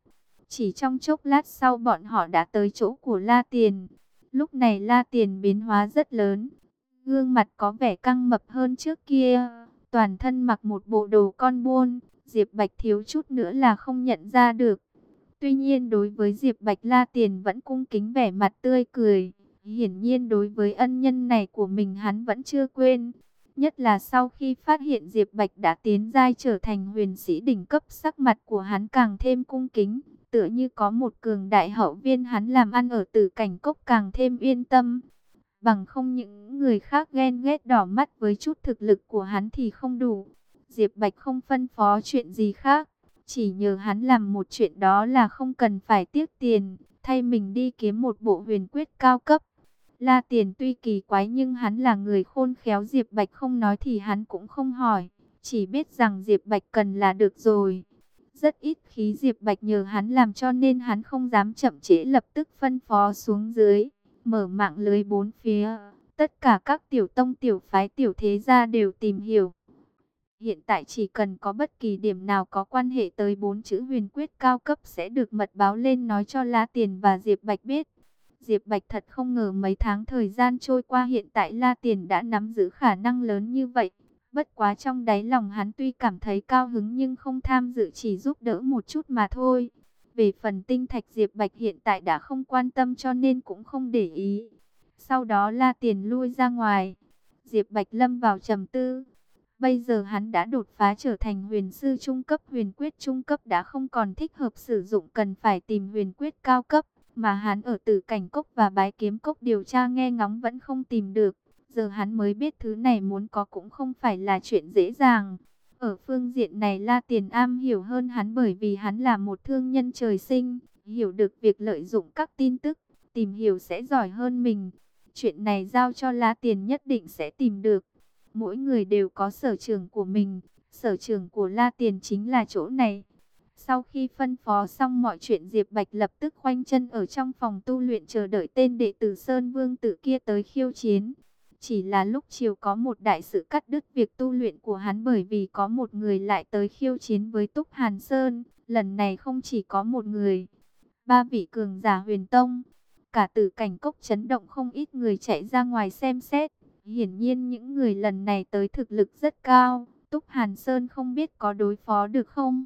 Chỉ trong chốc lát sau bọn họ đã tới chỗ của La Tiền. Lúc này La Tiền biến hóa rất lớn. Gương mặt có vẻ căng mập hơn trước kia. Toàn thân mặc một bộ đồ con buôn. Diệp Bạch thiếu chút nữa là không nhận ra được. Tuy nhiên đối với Diệp Bạch, La Tiền vẫn cung kính, vẻ mặt tươi cười. Hiển nhiên đối với ân nhân này của mình hắn vẫn chưa quên. Nhất là sau khi phát hiện Diệp Bạch đã tiến giai trở thành huyền sĩ đỉnh cấp, sắc mặt của hắn càng thêm cung kính. Tựa như có một cường đại hậu viên, hắn làm ăn ở Tử Cảnh Cốc càng thêm yên tâm. Bằng không những người khác ghen ghét đỏ mắt với chút thực lực của hắn thì không đủ. Diệp Bạch không phân phó chuyện gì khác, chỉ nhờ hắn làm một chuyện, đó là không cần phải tiếc tiền, thay mình đi kiếm một bộ huyền quyết cao cấp. La Tiền tuy kỳ quái nhưng hắn là người khôn khéo, Diệp Bạch không nói thì hắn cũng không hỏi, chỉ biết rằng Diệp Bạch cần là được rồi. Rất ít khi Diệp Bạch nhờ hắn làm cho nên hắn không dám chậm trễ, lập tức phân phó xuống dưới, mở mạng lưới bốn phía. Tất cả các tiểu tông, tiểu phái, tiểu thế gia đều tìm hiểu. Hiện tại chỉ cần có bất kỳ điểm nào có quan hệ tới 4 chữ huyền quyết cao cấp sẽ được mật báo lên nói cho La Tiền và Diệp Bạch biết. Diệp Bạch thật không ngờ mấy tháng thời gian trôi qua hiện tại La Tiền đã nắm giữ khả năng lớn như vậy. Bất quá trong đáy lòng hắn tuy cảm thấy cao hứng nhưng không tham dự, chỉ giúp đỡ một chút mà thôi. Về phần tinh thạch Diệp Bạch hiện tại đã không quan tâm cho nên cũng không để ý. Sau đó La Tiền lui ra ngoài. Diệp Bạch lâm vào trầm tư. Bây giờ hắn đã đột phá trở thành huyền sư trung cấp, huyền quyết trung cấp đã không còn thích hợp sử dụng, cần phải tìm huyền quyết cao cấp. Mà hắn ở Tử Cảnh Cốc và Bái Kiếm Cốc điều tra nghe ngóng vẫn không tìm được. Giờ hắn mới biết thứ này muốn có cũng không phải là chuyện dễ dàng. Ở phương diện này La Tiền am hiểu hơn hắn bởi vì hắn là một thương nhân trời sinh, hiểu được việc lợi dụng các tin tức, tìm hiểu sẽ giỏi hơn mình. Chuyện này giao cho La Tiền nhất định sẽ tìm được. Mỗi người đều có sở trường của mình, sở trường của La Tiền chính là chỗ này. Sau khi phân phó xong mọi chuyện, Diệp Bạch lập tức khoanh chân ở trong phòng tu luyện chờ đợi tên đệ tử Sơn Vương Tử kia tới khiêu chiến. Chỉ là lúc chiều có một đại sự cắt đứt việc tu luyện của hắn, bởi vì có một người lại tới khiêu chiến với Túc Hàn Sơn. Lần này không chỉ có một người, 3 vị cường giả huyền tông. Cả Tử Cảnh Cốc chấn động, không ít người chạy ra ngoài xem xét. Hiển nhiên những người lần này tới thực lực rất cao. Túc Hàn Sơn không biết có đối phó được không?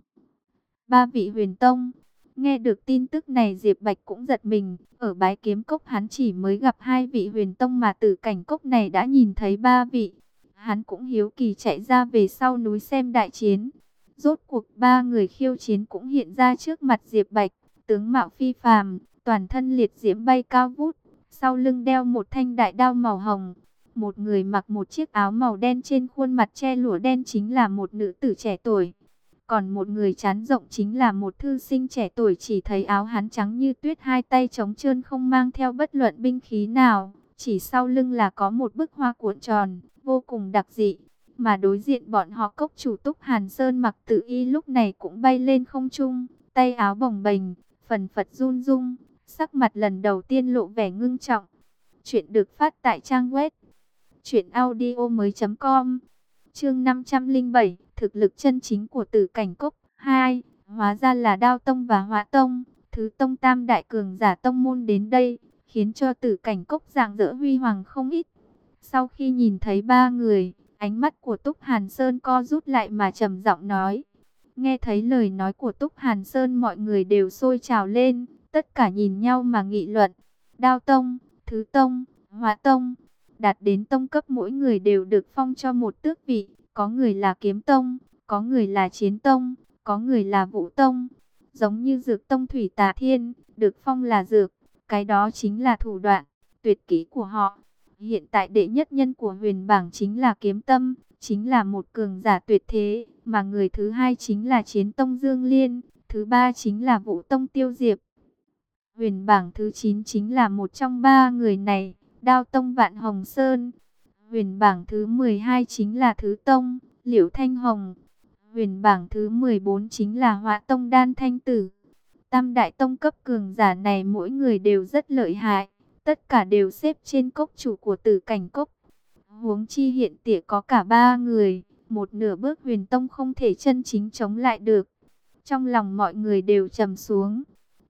3 vị huyền tông. Nghe được tin tức này Diệp Bạch cũng giật mình. Ở Bái Kiếm Cốc hắn chỉ mới gặp 2 vị huyền tông, mà Tử Cảnh Cốc này đã nhìn thấy 3 vị. Hắn cũng hiếu kỳ chạy ra về sau núi xem đại chiến. Rốt cuộc 3 người khiêu chiến cũng hiện ra trước mặt Diệp Bạch. Tướng mạo phi phàm, toàn thân liệt diễm bay cao vút, sau lưng đeo một thanh đại đao màu hồng. Một người mặc một chiếc áo màu đen, trên khuôn mặt che lụa đen chính là một nữ tử trẻ tuổi. Còn một người trán rộng chính là một thư sinh trẻ tuổi, chỉ thấy áo hắn trắng như tuyết, hai tay trống trơn không mang theo bất luận binh khí nào. Chỉ sau lưng là có một bức hoa cuộn tròn, vô cùng đặc dị. Mà đối diện bọn họ cốc chủ Túc Hàn Sơn mặc tự y lúc này cũng bay lên không trung, tay áo bồng bềnh, phần phật run rung, sắc mặt lần đầu tiên lộ vẻ ngưng trọng. Chuyện được phát tại trang web truyệnaudiomoi.com. Chương 507, thực lực chân chính của Tử Cảnh Cốc 2, hóa ra là Đao Tông và Hỏa Tông, Thứ Tông tam đại cường giả tông môn đến đây, khiến cho Tử Cảnh Cốc rạng rỡ huy hoàng không ít. Sau khi nhìn thấy 3 người, ánh mắt của Túc Hàn Sơn co rút lại mà trầm giọng nói. Nghe thấy lời nói của Túc Hàn Sơn, mọi người đều sôi trào lên, tất cả nhìn nhau mà nghị luận. Đao Tông, Thứ Tông, Hỏa Tông, đạt đến tông cấp mỗi người đều được phong cho một tước vị, có người là Kiếm Tông, có người là Chiến Tông, có người là Vũ Tông. Giống như Dược Tông Thủy Tà Thiên, được phong là dược, cái đó chính là thủ đoạn, tuyệt kỹ của họ. Hiện tại đệ nhất nhân của huyền bảng chính là Kiếm Tâm, chính là một cường giả tuyệt thế, mà người thứ hai chính là Chiến Tông Dương Liên, thứ ba chính là Vũ Tông Tiêu Diệp. Huyền bảng thứ 9 chính là một trong 3 người này, Đao Tông Vạn Hồng Sơn. Huyền bảng thứ 12 chính là Thứ Tông, Liễu Thanh Hồng. Huyền bảng thứ 14 chính là Hỏa Tông Đan Thanh Tử. Tam đại tông cấp cường giả này mỗi người đều rất lợi hại, tất cả đều xếp trên cốc chủ của Tử Cảnh Cốc. Huống chi hiện tỉa có cả 3 người, một nửa bước huyền tông không thể chân chính chống lại được. Trong lòng mọi người đều trầm xuống.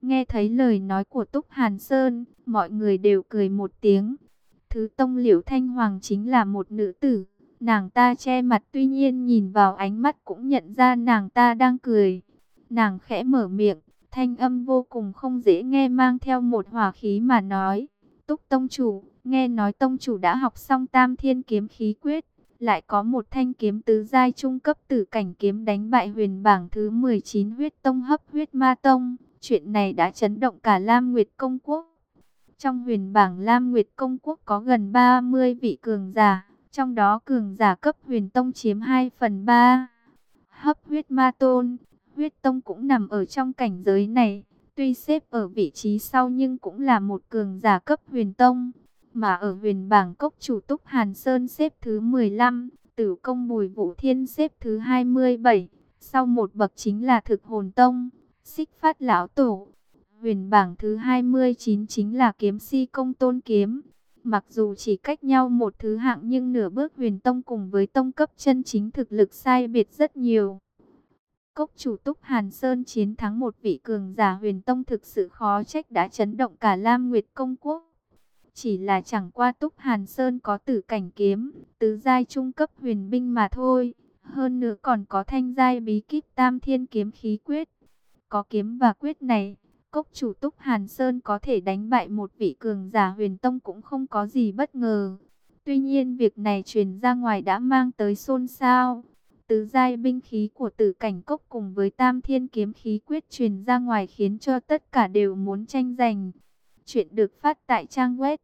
Nghe thấy lời nói của Túc Hàn Sơn, mọi người đều cười một tiếng. Thứ tông Liễu Thanh Hoàng chính là một nữ tử. Nàng ta che mặt, tuy nhiên nhìn vào ánh mắt cũng nhận ra nàng ta đang cười. Nàng khẽ mở miệng, thanh âm vô cùng không dễ nghe, mang theo một hỏa khí mà nói: Túc tông chủ, nghe nói tông chủ đã học xong Tam Thiên Kiếm Khí Quyết, lại có một thanh kiếm tứ giai trung cấp tử cảnh kiếm đánh bại huyền bảng thứ 19 huyết tông Hấp Huyết Ma Tông. Chuyện này đã chấn động cả Lam Nguyệt Công Quốc. Trong huyền bảng Lam Nguyệt Công Quốc có gần 30 vị cường giả, trong đó cường giả cấp huyền tông chiếm 2/3. Hấp Huyết Ma Tôn, huyết tông cũng nằm ở trong cảnh giới này, tuy xếp ở vị trí sau nhưng cũng là một cường giả cấp huyền tông. Mà ở huyền bảng cốc chủ Túc Hàn Sơn xếp thứ 15, Tử Công Bùi Vũ Thiên xếp thứ 27, sau một bậc chính là Thực Hồn Tông, Xích Phát Lão Tổ. Huyền bảng thứ 29 chính là Kiếm Si Công Tôn Kiếm. Mặc dù chỉ cách nhau một thứ hạng nhưng nửa bước huyền tông cùng với tông cấp chân chính thực lực sai biệt rất nhiều. Cốc chủ Túc Hàn Sơn chiến thắng một vị cường giả huyền tông thực sự khó trách đã chấn động cả Lam Nguyệt Công Quốc. Chỉ là chẳng qua Túc Hàn Sơn có tử cảnh kiếm, tứ giai trung cấp huyền binh mà thôi. Hơn nữa còn có thanh giai bí kíp Tam Thiên Kiếm Khí Quyết. Có kiếm và quyết này, cốc chủ Túc Hàn Sơn có thể đánh bại một vị cường giả huyền tông cũng không có gì bất ngờ. Tuy nhiên việc này truyền ra ngoài đã mang tới xôn xao. Tứ giai binh khí của tử cảnh cốc cùng với Tam Thiên Kiếm Khí Quyết truyền ra ngoài khiến cho tất cả đều muốn tranh giành. Chuyện được phát tại trang web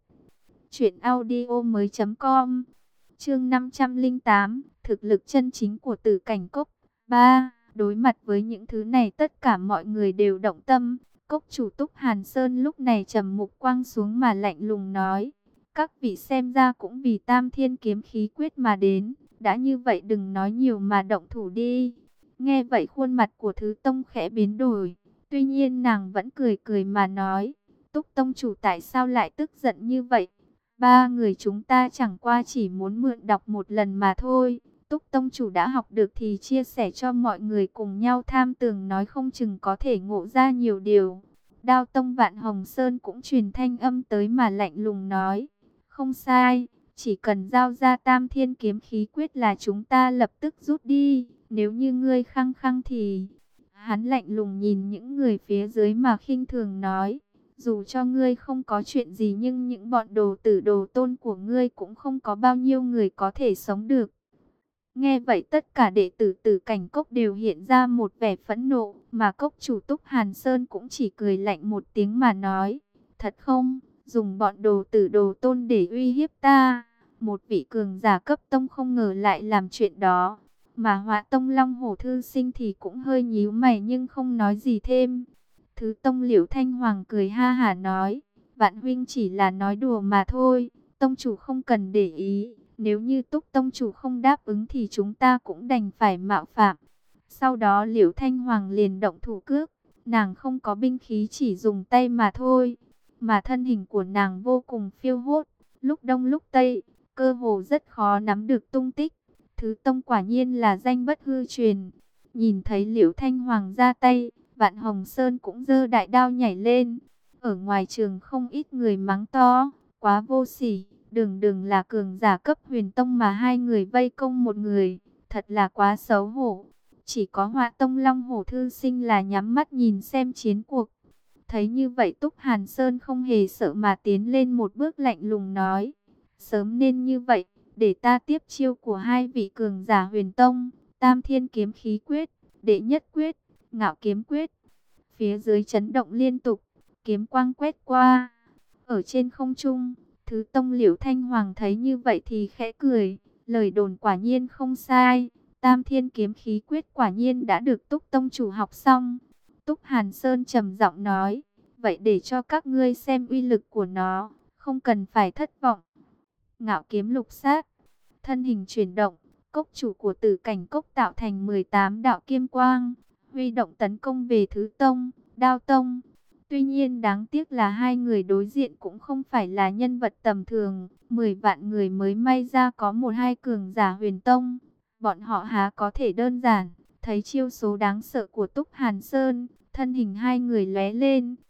truyệnaudiomoi.com. Chương 508, thực lực chân chính của tử cảnh cốc 3. Đối mặt với những thứ này tất cả mọi người đều động tâm. Cốc chủ Túc Hàn Sơn lúc này trầm mục quang xuống mà lạnh lùng nói: Các vị xem ra cũng vì Tam Thiên Kiếm Khí Quyết mà đến. Đã như vậy đừng nói nhiều mà động thủ đi. Nghe vậy khuôn mặt của Thứ Tông khẽ biến đổi. Tuy nhiên nàng vẫn cười cười mà nói: Túc Tông chủ tại sao lại tức giận như vậy? Ba người chúng ta chẳng qua chỉ muốn mượn đọc một lần mà thôi. Túc Tông chủ đã học được thì chia sẻ cho mọi người cùng nhau tham tưởng, nói không chừng có thể ngộ ra nhiều điều. Đao Tông Vạn Hồng Sơn cũng truyền thanh âm tới mà lạnh lùng nói: Không sai, chỉ cần giao ra Tam Thiên Kiếm Khí Quyết là chúng ta lập tức rút đi. Nếu như ngươi khăng khăng thì... Hắn lạnh lùng nhìn những người phía dưới mà khinh thường nói: Dù cho ngươi không có chuyện gì nhưng những bọn đồ tử đồ tôn của ngươi cũng không có bao nhiêu người có thể sống được. Nghe vậy tất cả đệ tử Tử Cảnh Cốc đều hiện ra một vẻ phẫn nộ, mà cốc chủ Túc Hàn Sơn cũng chỉ cười lạnh một tiếng mà nói: Thật không, dùng bọn đồ tử đồ tôn để uy hiếp ta? Một vị cường giả cấp tông không ngờ lại làm chuyện đó. Mà Họa Tông Long Hổ Thư Sinh thì cũng hơi nhíu mày nhưng không nói gì thêm. Thứ Tông Liễu Thanh Hoàng cười ha hả nói: Vạn huynh chỉ là nói đùa mà thôi, tông chủ không cần để ý. Nếu như Túc tông chủ không đáp ứng thì chúng ta cũng đành phải mạo phạm. Sau đó Liễu Thanh Hoàng liền động thủ cướp. Nàng không có binh khí, chỉ dùng tay mà thôi. Mà thân hình của nàng vô cùng phiêu hốt, lúc đông lúc tây, cơ hồ rất khó nắm được tung tích. Thứ Tông quả nhiên là danh bất hư truyền. Nhìn thấy Liễu Thanh Hoàng ra tay, Vạn Hồng Sơn cũng giơ đại đao nhảy lên. Ở ngoài trường không ít người mắng to: Quá vô sỉ, đường đường là cường giả cấp huyền tông mà hai người vây công một người, thật là quá xấu hổ. Chỉ có Họa Tông Long Hổ Thư Sinh là nhắm mắt nhìn xem chiến cuộc. Thấy như vậy Túc Hàn Sơn không hề sợ mà tiến lên một bước lạnh lùng nói: Sớm nên như vậy, để ta tiếp chiêu của hai vị cường giả huyền tông, Tam Thiên Kiếm Khí Quyết, Đệ Nhất Quyết, Ngạo Kiếm Quyết. Phía dưới chấn động liên tục, kiếm quang quét qua. Ở trên không trung, Thứ Tông Liễu Thanh Hoàng thấy như vậy thì khẽ cười. Lời đồn quả nhiên không sai, Tam Thiên Kiếm Khí Quyết quả nhiên đã được Túc Tông chủ học xong. Túc Hàn Sơn trầm giọng nói: Vậy để cho các ngươi xem uy lực của nó, không cần phải thất vọng. Ngạo kiếm lục sát, thân hình chuyển động, cốc chủ của Tử Cảnh Cốc tạo thành 18 đạo kim quang, huy động tấn công về Thứ Tông, Đao Tông. Tuy nhiên đáng tiếc là hai người đối diện cũng không phải là nhân vật tầm thường. 10 vạn người mới may ra có một hai cường giả huyền tông. Bọn họ há có thể đơn giản. Thấy chiêu số đáng sợ của Túc Hàn Sơn, thân hình hai người lóe lên,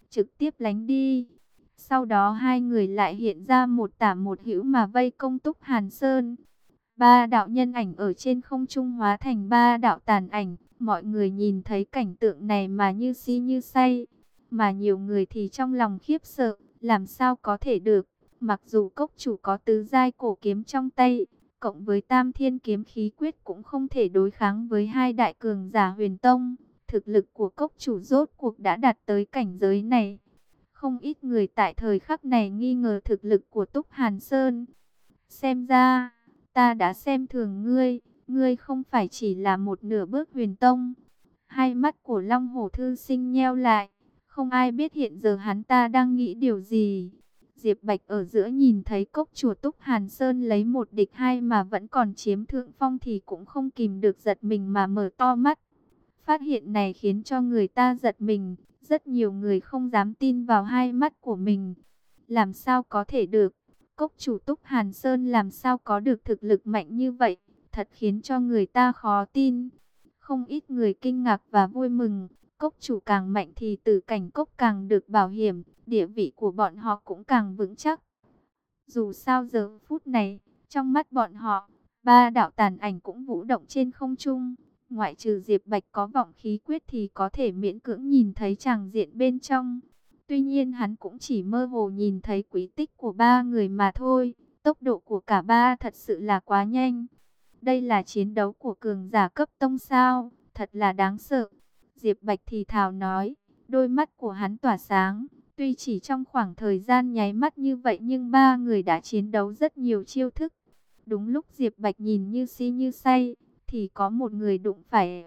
trực tiếp lánh đi. Sau đó hai người lại hiện ra một tả một hữu mà vây công Túc Hàn Sơn. Ba đạo nhân ảnh ở trên không trung hóa thành ba đạo tàn ảnh. Mọi người nhìn thấy cảnh tượng này mà như si như say. Mà nhiều người thì trong lòng khiếp sợ, làm sao có thể được. Mặc dù cốc chủ có tứ giai cổ kiếm trong tay, cộng với tam thiên kiếm khí quyết cũng không thể đối kháng với hai đại cường giả huyền tông. Thực lực của cốc chủ rốt cuộc đã đạt tới cảnh giới này. Không ít người tại thời khắc này nghi ngờ thực lực của Túc Hàn Sơn. Xem ra, ta đã xem thường ngươi, ngươi không phải chỉ là một nửa bước huyền tông. Hai mắt của Long Hổ Thư Sinh nheo lại, không ai biết hiện giờ hắn ta đang nghĩ điều gì. Diệp Bạch ở giữa nhìn thấy cốc chủ Túc Hàn Sơn lấy một địch hai mà vẫn còn chiếm thượng phong thì cũng không kìm được giật mình mà mở to mắt. Phát hiện này khiến cho người ta giật mình, rất nhiều người không dám tin vào hai mắt của mình. Làm sao có thể được? Cốc chủ Túc Hàn Sơn làm sao có được thực lực mạnh như vậy? Thật khiến cho người ta khó tin. Không ít người kinh ngạc và vui mừng. Cốc chủ càng mạnh thì tử cảnh cốc càng được bảo hiểm, địa vị của bọn họ cũng càng vững chắc. Dù sao giờ phút này, trong mắt bọn họ, ba đạo tàn ảnh cũng vũ động trên không trung. Ngoại trừ Diệp Bạch có vọng khí quyết thì có thể miễn cưỡng nhìn thấy tràng diện bên trong. Tuy nhiên hắn cũng chỉ mơ hồ nhìn thấy quý tích của ba người mà thôi. Tốc độ của cả ba thật sự là quá nhanh. Đây là chiến đấu của cường giả cấp tông sao, thật là đáng sợ. Diệp Bạch thì thào nói, đôi mắt của hắn tỏa sáng. Tuy chỉ trong khoảng thời gian nháy mắt như vậy nhưng ba người đã chiến đấu rất nhiều chiêu thức. Đúng lúc Diệp Bạch nhìn như si như say, thì có một người đụng phải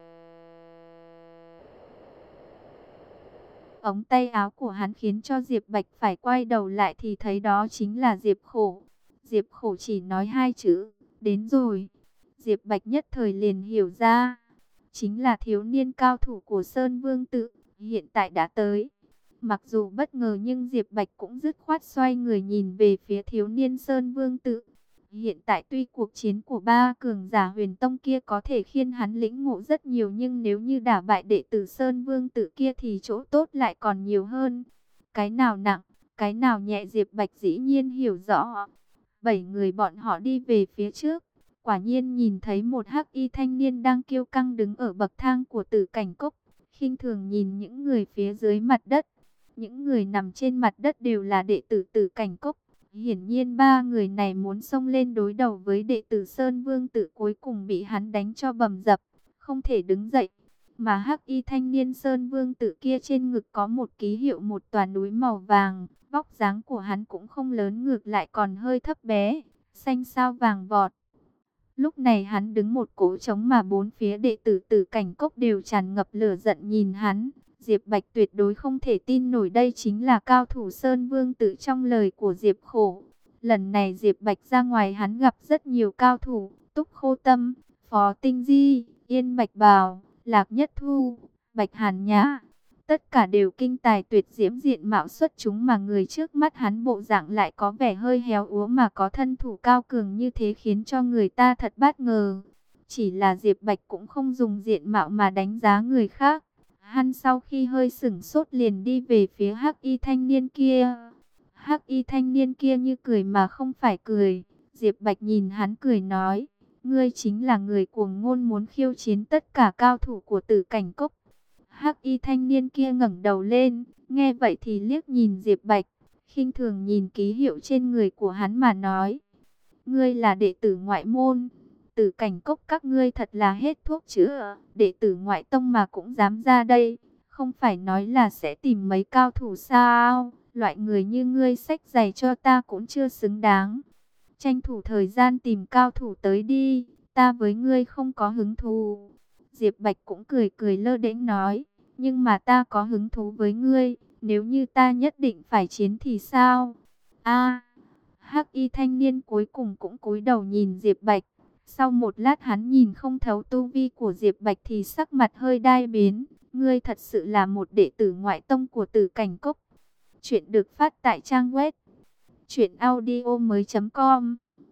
ống tay áo của hắn khiến cho Diệp Bạch phải quay đầu lại thì thấy đó chính là Diệp Khổ. Diệp Khổ chỉ nói hai chữ, đến rồi. Diệp Bạch nhất thời liền hiểu ra, chính là thiếu niên cao thủ của Sơn Vương Tự, hiện tại đã tới. Mặc dù bất ngờ nhưng Diệp Bạch cũng dứt khoát xoay người nhìn về phía thiếu niên Sơn Vương Tự. Hiện tại tuy cuộc chiến của ba cường giả huyền tông kia có thể khiến hắn lĩnh ngộ rất nhiều nhưng nếu như đả bại đệ tử Sơn Vương Tự kia thì chỗ tốt lại còn nhiều hơn. Cái nào nặng, cái nào nhẹ Diệp Bạch dĩ nhiên hiểu rõ. 7 người bọn họ đi về phía trước. Quả nhiên nhìn thấy một hắc y thanh niên đang kiêu căng đứng ở bậc thang của tử cảnh cốc. Khinh thường nhìn những người phía dưới mặt đất. Những người nằm trên mặt đất đều là đệ tử tử cảnh cốc. Hiển nhiên ba người này muốn xông lên đối đầu với đệ tử Sơn Vương Tự, cuối cùng bị hắn đánh cho bầm dập, không thể đứng dậy. Mà hắc y thanh niên Sơn Vương Tự kia trên ngực có một ký hiệu một tòa núi màu vàng, vóc dáng của hắn cũng không lớn, ngược lại còn hơi thấp bé, xanh sao vàng vọt. Lúc này hắn đứng một cỗ trống mà bốn phía đệ tử tử cảnh cốc đều tràn ngập lửa giận nhìn hắn. Diệp Bạch tuyệt đối không thể tin nổi đây chính là cao thủ Sơn Vương Tự trong lời của Diệp Khổ. Lần này Diệp Bạch ra ngoài hắn gặp rất nhiều cao thủ, Túc Khô Tâm, Phó Tinh Di, Yên Bạch Bào, Lạc Nhất Thu, Bạch Hàn Nhã. Tất cả đều kinh tài tuyệt diễm, diện mạo xuất chúng mà người trước mắt hắn bộ dạng lại có vẻ hơi héo úa mà có thân thủ cao cường như thế khiến cho người ta thật bất ngờ. Chỉ là Diệp Bạch cũng không dùng diện mạo mà đánh giá người khác. Hắn sau khi hơi sửng sốt liền đi về phía hắc y thanh niên kia. Hắc y thanh niên kia như cười mà không phải cười. Diệp Bạch nhìn hắn cười nói, ngươi chính là người cuồng ngôn muốn khiêu chiến tất cả cao thủ của tử cảnh cốc. Hắc y thanh niên kia ngẩng đầu lên, nghe vậy thì liếc nhìn Diệp Bạch, khinh thường nhìn ký hiệu trên người của hắn mà nói, ngươi là đệ tử ngoại môn, tử cảnh cốc các ngươi thật là hết thuốc chữa, đệ tử ngoại tông mà cũng dám ra đây, không phải nói là sẽ tìm mấy cao thủ sao, loại người như ngươi xách giày cho ta cũng chưa xứng đáng. Tranh thủ thời gian tìm cao thủ tới đi, ta với ngươi không có hứng thú. Diệp Bạch cũng cười cười lơ đễnh nói, nhưng mà ta có hứng thú với ngươi, nếu như ta nhất định phải chiến thì sao? A, hắc y thanh niên cuối cùng cũng cúi đầu nhìn Diệp Bạch. Sau một lát hắn nhìn không thấu tu vi của Diệp Bạch thì sắc mặt hơi đai biến. Ngươi thật sự là một đệ tử ngoại tông của tử cảnh cốc. Chuyện được phát tại trang web truyệnaudiomoi.com.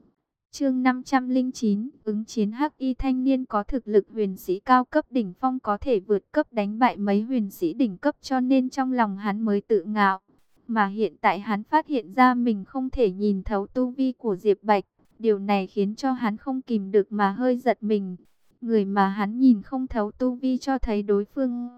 Chương 509, ứng chiến hắc y thanh niên có thực lực huyền sĩ cao cấp đỉnh phong, có thể vượt cấp đánh bại mấy huyền sĩ đỉnh cấp, cho nên trong lòng hắn mới tự ngạo. Mà hiện tại hắn phát hiện ra mình không thể nhìn thấu tu vi của Diệp Bạch. Điều này khiến cho hắn không kìm được mà hơi giật mình. Người mà hắn nhìn không thấu tu vi cho thấy đối phương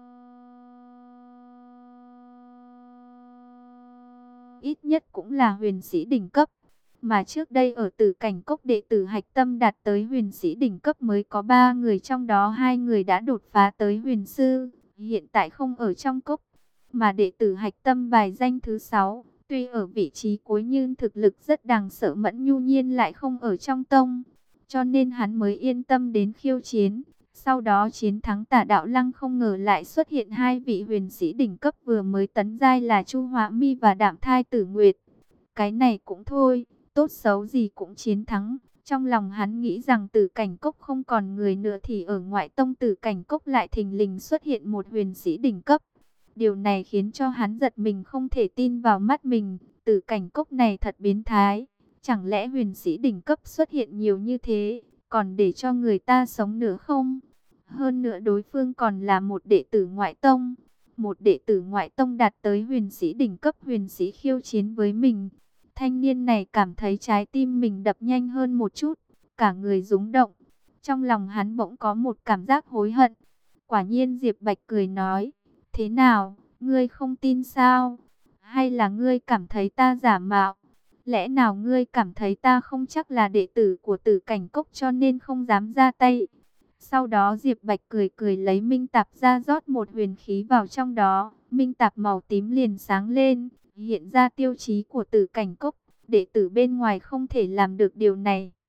ít nhất cũng là huyền sĩ đỉnh cấp. Mà trước đây ở Tử Cảnh Cốc, đệ tử Hạch Tâm đạt tới huyền sĩ đỉnh cấp mới có 3 người, trong đó 2 người đã đột phá tới huyền sư, hiện tại không ở trong cốc. Mà đệ tử Hạch Tâm bài danh thứ 6, tuy ở vị trí cuối nhưng thực lực rất đáng sợ, Mẫn Nhu Nhiên lại không ở trong tông, cho nên hắn mới yên tâm đến khiêu chiến. Sau đó chiến thắng Tả Đạo Lăng, không ngờ lại xuất hiện 2 vị huyền sĩ đỉnh cấp vừa mới tấn giai là Chu Họa Mi và Đạm Thai Tử Nguyệt. Cái này cũng thôi, tốt xấu gì cũng chiến thắng. Trong lòng hắn nghĩ rằng Tử Cảnh Cốc không còn người nữa, thì ở ngoại tông Tử Cảnh Cốc lại thình lình xuất hiện một huyền sĩ đỉnh cấp. Điều này khiến cho hắn giật mình, không thể tin vào mắt mình. Tử Cảnh Cốc này thật biến thái. Chẳng lẽ huyền sĩ đỉnh cấp xuất hiện nhiều như thế, còn để cho người ta sống nữa không? Hơn nữa đối phương còn là một đệ tử ngoại tông. Một đệ tử ngoại tông đạt tới huyền sĩ đỉnh cấp, huyền sĩ khiêu chiến với mình. Thanh niên này cảm thấy trái tim mình đập nhanh hơn một chút, cả người rung động. Trong lòng hắn bỗng có một cảm giác hối hận. Quả nhiên Diệp Bạch cười nói, thế nào, ngươi không tin sao? Hay là ngươi cảm thấy ta giả mạo? Lẽ nào ngươi cảm thấy ta không chắc là đệ tử của Tử Cảnh Cốc cho nên không dám ra tay? Sau đó Diệp Bạch cười cười lấy minh tạp ra, rót một huyền khí vào trong đó. Minh tạp màu tím liền sáng lên, hiện ra tiêu chí của Tử Cảnh Cốc. Đệ tử bên ngoài không thể làm được điều này.